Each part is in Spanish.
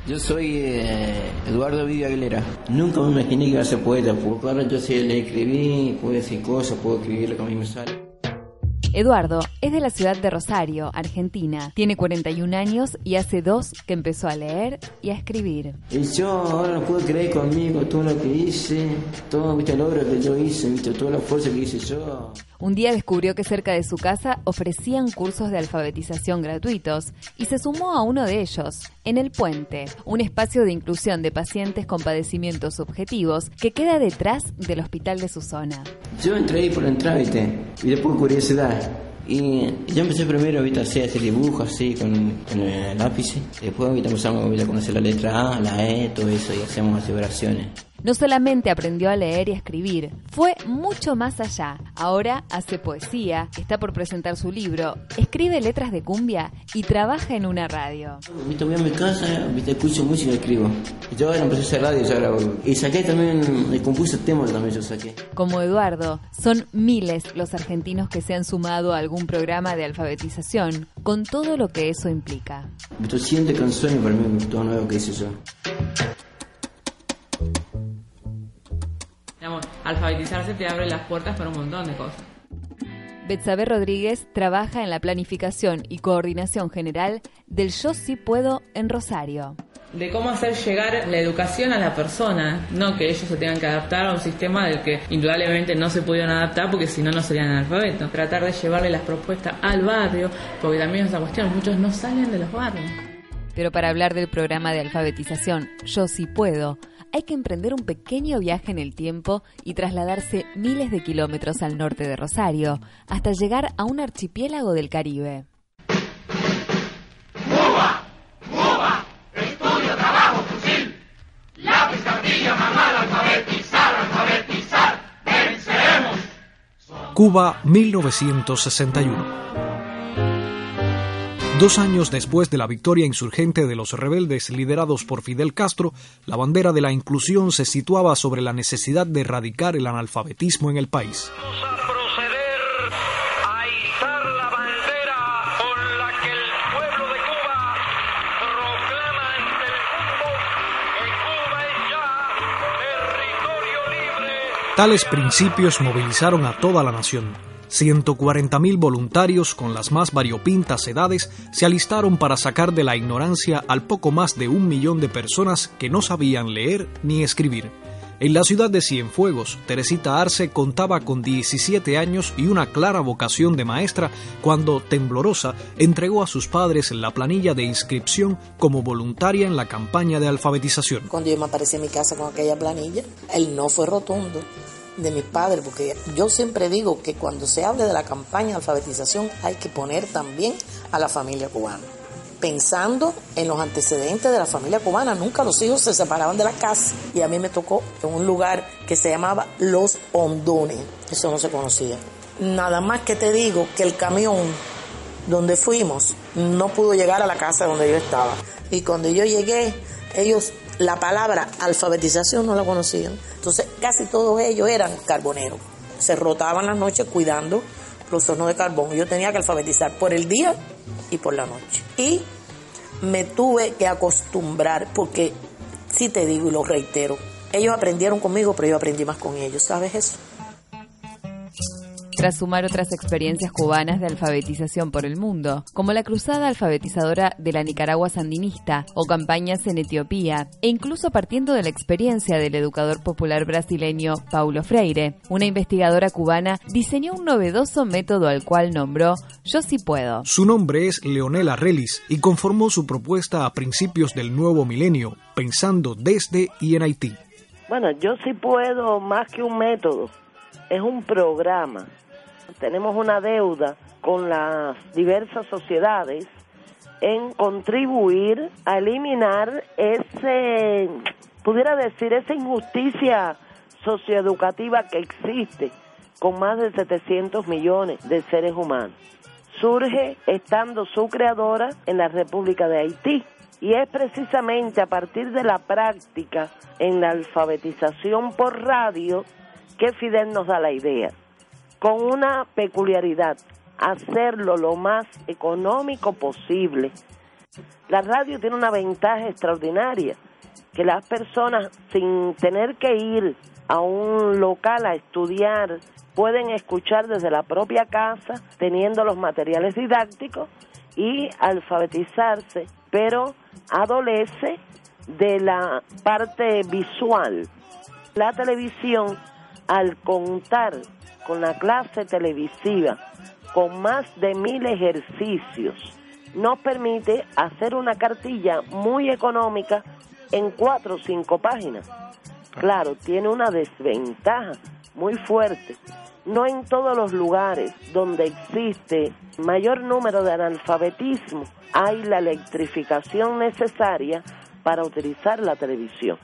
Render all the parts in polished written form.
Yo soy Eduardo Vidio Aguilera. Nunca me imaginé que iba a ser poeta, porque ahora yo sé leer, escribir, puedo decir cosas, puedo escribir lo que a mí me sale. Eduardo es de la ciudad de Rosario, Argentina. Tiene 41 años y hace 2 que empezó a leer y a escribir. Y yo ahora no puedo creer conmigo todo lo que hice, todo el logro que yo hice, toda la fuerza que hice yo. Un día descubrió que cerca de su casa ofrecían cursos de alfabetización gratuitos y se sumó a uno de ellos, en El Puente, un espacio de inclusión de pacientes con padecimientos subjetivos que queda detrás del hospital de su zona. Yo entré ahí por la entrada, ¿viste? Y después curiosidad. Y yo empecé primero a hacer dibujos así con el lápiz. Después empezamos a conocer la letra A, la E, todo eso, y hacemos aseveraciones. No solamente aprendió a leer y a escribir, fue mucho más allá. Ahora hace poesía, está por presentar su libro, escribe letras de cumbia y trabaja en una radio. Voy a mi casa, escucho música y escribo. Yo ahora empecé a hacer radio, yo grabo. Y saqué también, me compuse temas también yo saqué. Como Eduardo, son miles los argentinos que se han sumado a algún programa de alfabetización, con todo lo que eso implica. 200 canciones para mí, todo nuevo que hice yo. Alfabetizarse te abre las puertas para un montón de cosas. Betsabe Rodríguez trabaja en la planificación y coordinación general del Yo Sí Puedo en Rosario. De cómo hacer llegar la educación a la persona, no que ellos se tengan que adaptar a un sistema del que indudablemente no se pudieron adaptar porque si no, no serían analfabetos. Tratar de llevarle las propuestas al barrio, porque también es esa cuestión, muchos no salen de los barrios. Pero para hablar del programa de alfabetización Yo Sí Puedo, hay que emprender un pequeño viaje en el tiempo y trasladarse miles de kilómetros al norte de Rosario, hasta llegar a un archipiélago del Caribe. ¡Cuba! ¡Cuba! Estudio, trabajo, fusil. Lápiz, cartilla, manual, alfabetizar, alfabetizar. ¡Venceremos! Cuba, 1961. 2 años después de la victoria insurgente de los rebeldes liderados por Fidel Castro, la bandera de la inclusión se situaba sobre la necesidad de erradicar el analfabetismo en el país. Vamos a proceder a izar la bandera con la que el pueblo de Cuba proclama ante el mundo que Cuba es ya territorio libre. Tales principios movilizaron a toda la nación. 140.000 voluntarios con las más variopintas edades se alistaron para sacar de la ignorancia al poco más de 1 millón de personas que no sabían leer ni escribir. En la ciudad de Cienfuegos, Teresita Arce contaba con 17 años y una clara vocación de maestra cuando, temblorosa, entregó a sus padres la planilla de inscripción como voluntaria en la campaña de alfabetización. Cuando yo me aparecí en mi casa con aquella planilla, el no fue rotundo de mis padres, porque yo siempre digo que cuando se hable de la campaña de alfabetización hay que poner también a la familia cubana. Pensando en los antecedentes de la familia cubana, nunca los hijos se separaban de la casa y a mí me tocó en un lugar que se llamaba Los Hondones, eso no se conocía. Nada más que te digo que el camión donde fuimos no pudo llegar a la casa donde yo estaba y cuando yo llegué, ellos la palabra alfabetización no la conocían. Entonces casi todos ellos eran carboneros. Se rotaban las noches cuidando los hornos de carbón. Yo tenía que alfabetizar por el día y por la noche. Y me tuve que acostumbrar porque, sí te digo y lo reitero, ellos aprendieron conmigo, pero yo aprendí más con ellos. ¿Sabes eso? Tras sumar otras experiencias cubanas de alfabetización por el mundo, como la cruzada alfabetizadora de la Nicaragua sandinista o campañas en Etiopía, e incluso partiendo de la experiencia del educador popular brasileño Paulo Freire, una investigadora cubana diseñó un novedoso método al cual nombró Yo Sí Puedo. Su nombre es Leonela Relis y conformó su propuesta a principios del nuevo milenio, pensando desde y en Haití. Bueno, Yo Sí Puedo, más que un método, es un programa. Tenemos una deuda con las diversas sociedades en contribuir a eliminar esa injusticia socioeducativa que existe con más de 700 millones de seres humanos. Surge estando su creadora en la República de Haití y es precisamente a partir de la práctica en la alfabetización por radio que Fidel nos da la idea, con una peculiaridad, hacerlo lo más económico posible. La radio tiene una ventaja extraordinaria, que las personas, sin tener que ir a un local a estudiar, pueden escuchar desde la propia casa, teniendo los materiales didácticos y alfabetizarse, pero adolece de la parte visual. La televisión, al contar con la clase televisiva, con más de 1000 ejercicios, nos permite hacer una cartilla muy económica en 4 o 5 páginas. Claro, tiene una desventaja muy fuerte. No en todos los lugares donde existe mayor número de analfabetismo hay la electrificación necesaria para utilizar la televisión.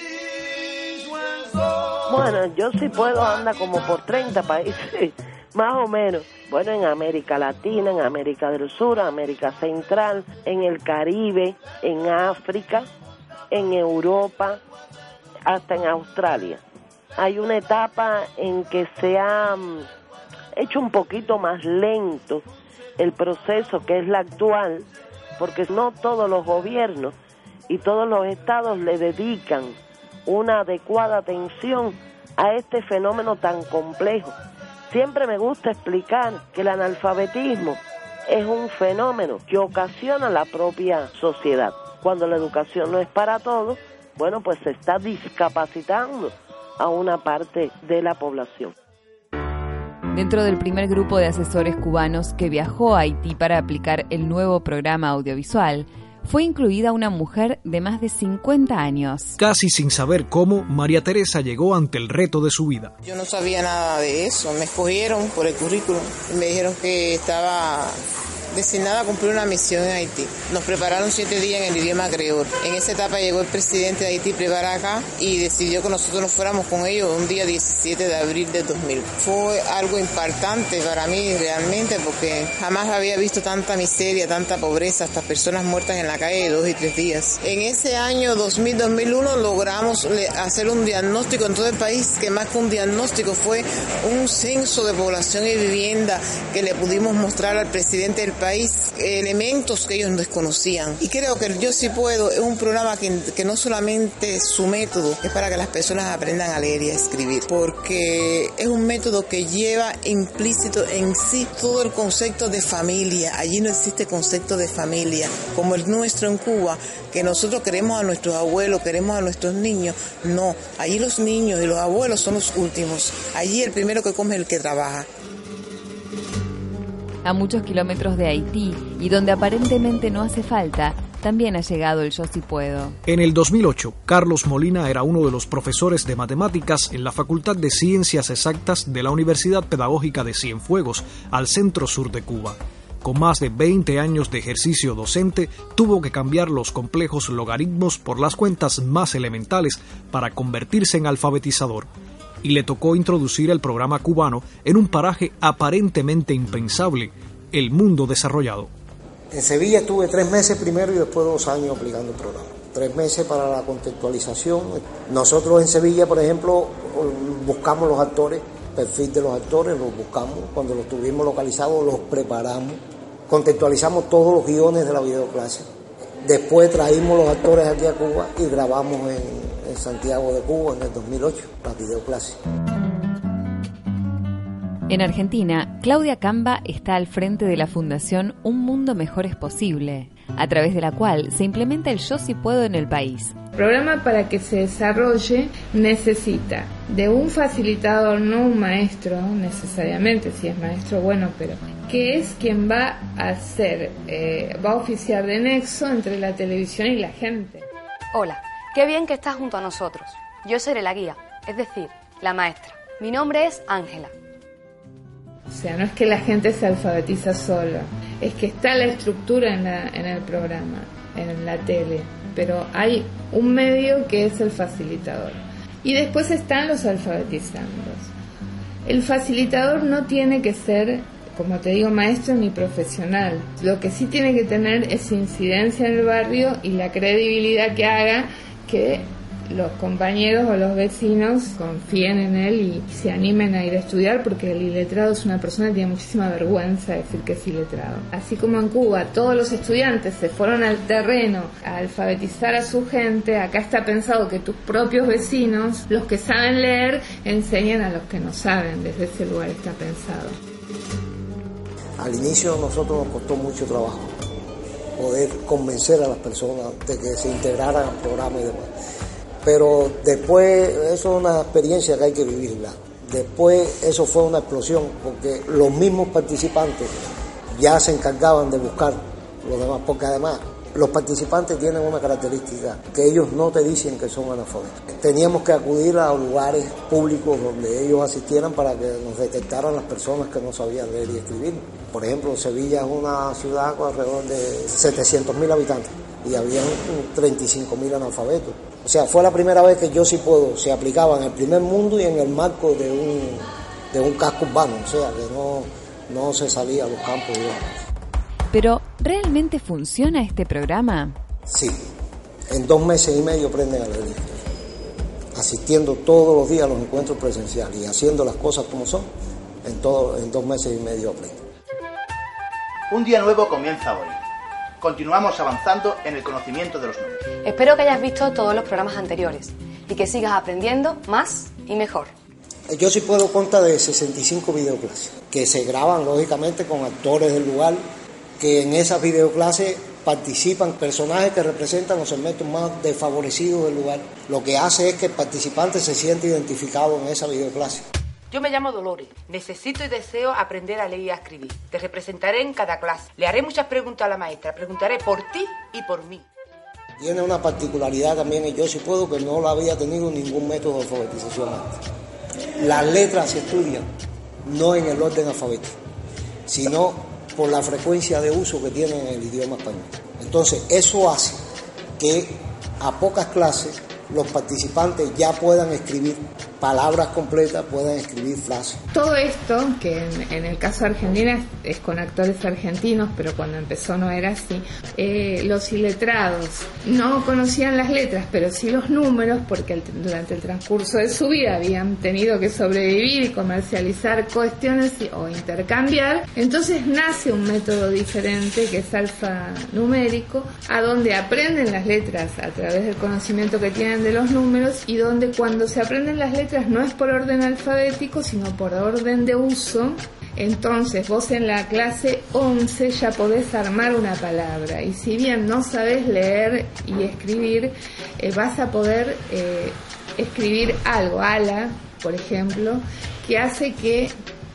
Bueno, Yo Sí Puedo anda como por 30 países, más o menos. Bueno, en América Latina, en América del Sur, América Central, en el Caribe, en África, en Europa, hasta en Australia. Hay una etapa en que se ha hecho un poquito más lento el proceso, que es la actual, porque no todos los gobiernos y todos los estados le dedican una adecuada atención a este fenómeno tan complejo. Siempre me gusta explicar que el analfabetismo es un fenómeno que ocasiona la propia sociedad. Cuando la educación no es para todos, bueno, pues se está discapacitando a una parte de la población. Dentro del primer grupo de asesores cubanos que viajó a Haití para aplicar el nuevo programa audiovisual, fue incluida una mujer de más de 50 años. Casi sin saber cómo, María Teresa llegó ante el reto de su vida. Yo no sabía nada de eso, me escogieron por el currículum y me dijeron que estaba destinada a cumplir una misión en Haití. Nos prepararon 7 días en el idioma creol. En esa etapa llegó el presidente de Haití para acá y decidió que nosotros nos fuéramos con ellos un día 17 de abril de 2000. Fue algo impactante para mí realmente, porque jamás había visto tanta miseria, tanta pobreza, hasta personas muertas en la calle de 2 y 3 días. En ese año 2000-2001 logramos hacer un diagnóstico en todo el país, que más que un diagnóstico fue un censo de población y vivienda que le pudimos mostrar al presidente del país, elementos que ellos desconocían. Y creo que el Yo Sí Puedo es un programa que no solamente su método es para que las personas aprendan a leer y a escribir, porque es un método que lleva implícito en sí todo el concepto de familia. Allí no existe concepto de familia como el nuestro en Cuba, que nosotros queremos a nuestros abuelos, queremos a nuestros niños. No, allí los niños y los abuelos son los últimos. Allí el primero que come es el que trabaja. A muchos kilómetros de Haití, y donde aparentemente no hace falta, también ha llegado el Yo Sí Puedo. En el 2008, Carlos Molina era uno de los profesores de matemáticas en la Facultad de Ciencias Exactas de la Universidad Pedagógica de Cienfuegos, al centro sur de Cuba. Con más de 20 años de ejercicio docente, tuvo que cambiar los complejos logaritmos por las cuentas más elementales para convertirse en alfabetizador. Y le tocó introducir el programa cubano en un paraje aparentemente impensable, el mundo desarrollado. En Sevilla estuve 3 meses primero y después 2 años aplicando el programa. 3 meses para la contextualización. Nosotros en Sevilla, por ejemplo, buscamos los actores, perfil de los actores, los buscamos. Cuando los tuvimos localizados, los preparamos. Contextualizamos todos los guiones de la videoclase. Después traímos los actores aquí a Cuba y grabamos en Santiago de Cuba en el 2008, la videoclase. En Argentina, Claudia Camba está al frente de la Fundación Un Mundo Mejor es Posible, a través de la cual se implementa el Yo Sí Puedo en el país. El programa, para que se desarrolle, necesita de un facilitador, no un maestro necesariamente, si es maestro bueno, pero que es quien va a hacer, va a oficiar de nexo entre la televisión y la gente. Hola, qué bien que estás junto a nosotros. Yo seré la guía, es decir, la maestra. Mi nombre es Ángela. O sea, no es que la gente se alfabetiza sola, es que está la estructura en el programa, en la tele, pero hay un medio que es el facilitador. Y después están los alfabetizandos. El facilitador no tiene que ser, como te digo, maestro ni profesional. Lo que sí tiene que tener es incidencia en el barrio y la credibilidad que haga que los compañeros o los vecinos confíen en él y se animen a ir a estudiar, porque el iletrado es una persona que tiene muchísima vergüenza de decir que es iletrado. Así como en Cuba todos los estudiantes se fueron al terreno a alfabetizar a su gente, acá está pensado que tus propios vecinos, los que saben leer, enseñen a los que no saben. Desde ese lugar está pensado. Al inicio a nosotros nos costó mucho trabajo poder convencer a las personas de que se integraran al programa y demás. Pero después, eso es una experiencia que hay que vivirla. Después eso fue una explosión, porque los mismos participantes ya se encargaban de buscar los demás, porque además los participantes tienen una característica, que ellos no te dicen que son analfabetos. Teníamos que acudir a lugares públicos donde ellos asistieran para que nos detectaran las personas que no sabían leer y escribir. Por ejemplo, Sevilla es una ciudad con alrededor de 700.000 habitantes y había 35.000 analfabetos. O sea, fue la primera vez que Yo Sí Puedo se aplicaba en el primer mundo y en el marco de un casco urbano, o sea, que no se salía a los campos, digamos. Pero, ¿realmente funciona este programa? Sí, en 2 meses y medio aprenden a leer, asistiendo todos los días a los encuentros presenciales y haciendo las cosas como son, en 2 meses y medio aprenden. Un día nuevo comienza hoy. Continuamos avanzando en el conocimiento de los números. Espero que hayas visto todos los programas anteriores y que sigas aprendiendo más y mejor. Yo Sí Puedo consta de 65 videoclases que se graban lógicamente con actores del lugar, que en esas videoclases participan personajes que representan los segmentos más desfavorecidos del lugar. Lo que hace es que el participante se siente identificado en esa videoclase. Yo me llamo Dolores, necesito y deseo aprender a leer y a escribir. Te representaré en cada clase. Le haré muchas preguntas a la maestra, preguntaré por ti y por mí. Tiene una particularidad también en Yo Sí Puedo, que no la había tenido ningún método de alfabetización antes. Las letras se estudian no en el orden alfabético, sino por la frecuencia de uso que tienen en el idioma español. Entonces, eso hace que a pocas clases los participantes ya puedan escribir palabras completas, puedan escribir frases. Todo esto, que en el caso de Argentina es con actores argentinos, pero cuando empezó no era así, los iletrados no conocían las letras, pero sí los números, porque durante el transcurso de su vida habían tenido que sobrevivir y comercializar cuestiones o intercambiar. Entonces nace un método diferente, que es alfanumérico, a donde aprenden las letras a través del conocimiento que tienen de los números, y donde cuando se aprenden las letras no es por orden alfabético, sino por orden de uso. Entonces vos en la clase 11 ya podés armar una palabra, y si bien no sabés leer y escribir, vas a poder escribir algo, ala, por ejemplo, que hace que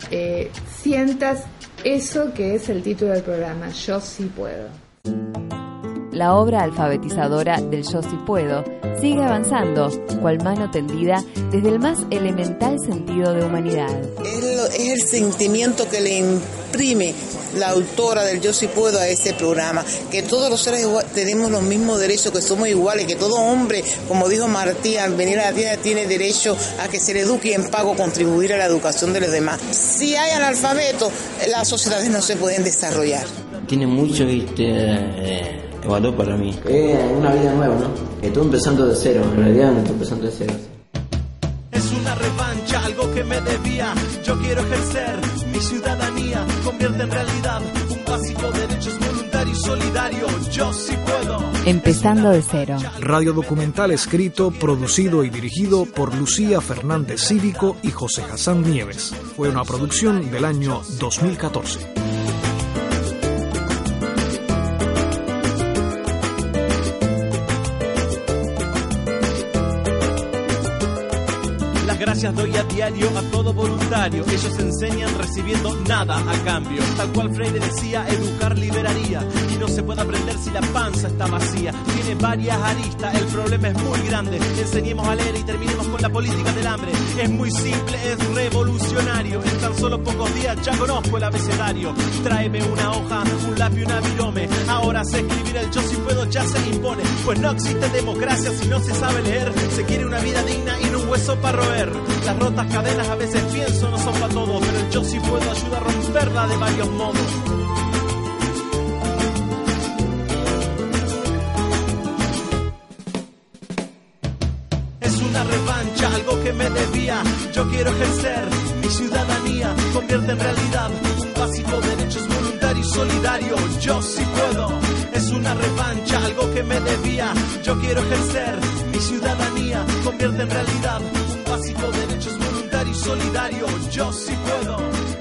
sientas eso que es el título del programa, Yo Sí Puedo. La obra alfabetizadora del Yo Sí Puedo sigue avanzando, cual mano tendida desde el más elemental sentido de humanidad. Es el sentimiento que le imprime la autora del Yo Sí Puedo a este programa, que todos los seres tenemos los mismos derechos, que somos iguales, que todo hombre, como dijo Martí, al venir a la tierra tiene derecho a que se le eduque y en pago contribuir a la educación de los demás. Si hay analfabetos, las sociedades no se pueden desarrollar. Tiene mucho valor para mí. Es una vida nueva, ¿no? Estoy empezando de cero, en realidad no estoy empezando de cero. Es una revancha, algo que me debía. Yo quiero ejercer mi ciudadanía, convierte en realidad un básico derecho, es voluntario y solidario. Yo sí puedo. Empezando de cero. Radio documental escrito, producido y dirigido por Lucía Fernández Cívico y José Hassan Nieves. Fue una producción del año 2014. Gracias doy a diario a todo voluntario. Ellos enseñan recibiendo nada a cambio. Tal cual Freire decía, educar liberaría. Y no se puede aprender si la panza está vacía. Tiene varias aristas, el problema es muy grande. Enseñemos a leer y terminemos con la política del hambre. Es muy simple, es revolucionario. En tan solo pocos días ya conozco el abecedario. Tráeme una hoja, un lápiz, una virome. Ahora sé escribir, el Yo Sí Puedo ya se impone. Pues no existe democracia si no se sabe leer. Se quiere una vida digna y no un hueso para roer. Las rotas cadenas a veces pienso no son para todos, pero el Yo Sí Puedo ayuda a romperla de varios modos. una revancha, algo que me debía. Yo quiero ejercer mi ciudadanía, convierte en realidad un básico derecho, es voluntario y solidario. Yo sí puedo, es una revancha, algo que me debía. Yo quiero ejercer mi ciudadanía, convierte en realidad un básico derecho, es voluntario y solidario. Yo sí puedo.